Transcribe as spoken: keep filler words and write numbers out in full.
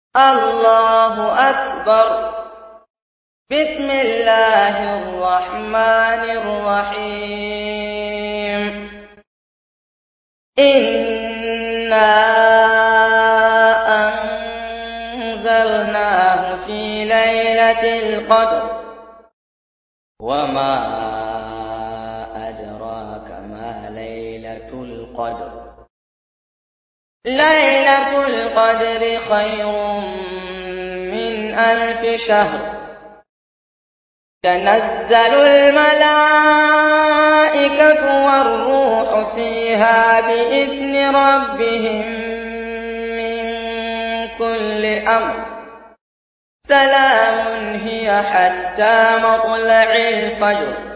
الله أكبر. بسم الله الرحمن الرحيم. إنا أنزلناه في ليلة القدر وما أدراك ما ليلة القدر ليلة القدر خير من ألف شهر. تنزل الملائكة والروح فيها بإذن ربهم من كل أمر. سلام هي حتى مطلع الفجر.